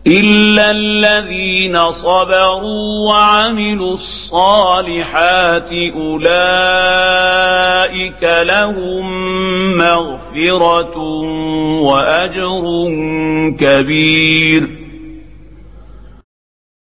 إلا الذين صبروا وعملوا الصالحات أولئك لهم مغفرة وأجر كبير.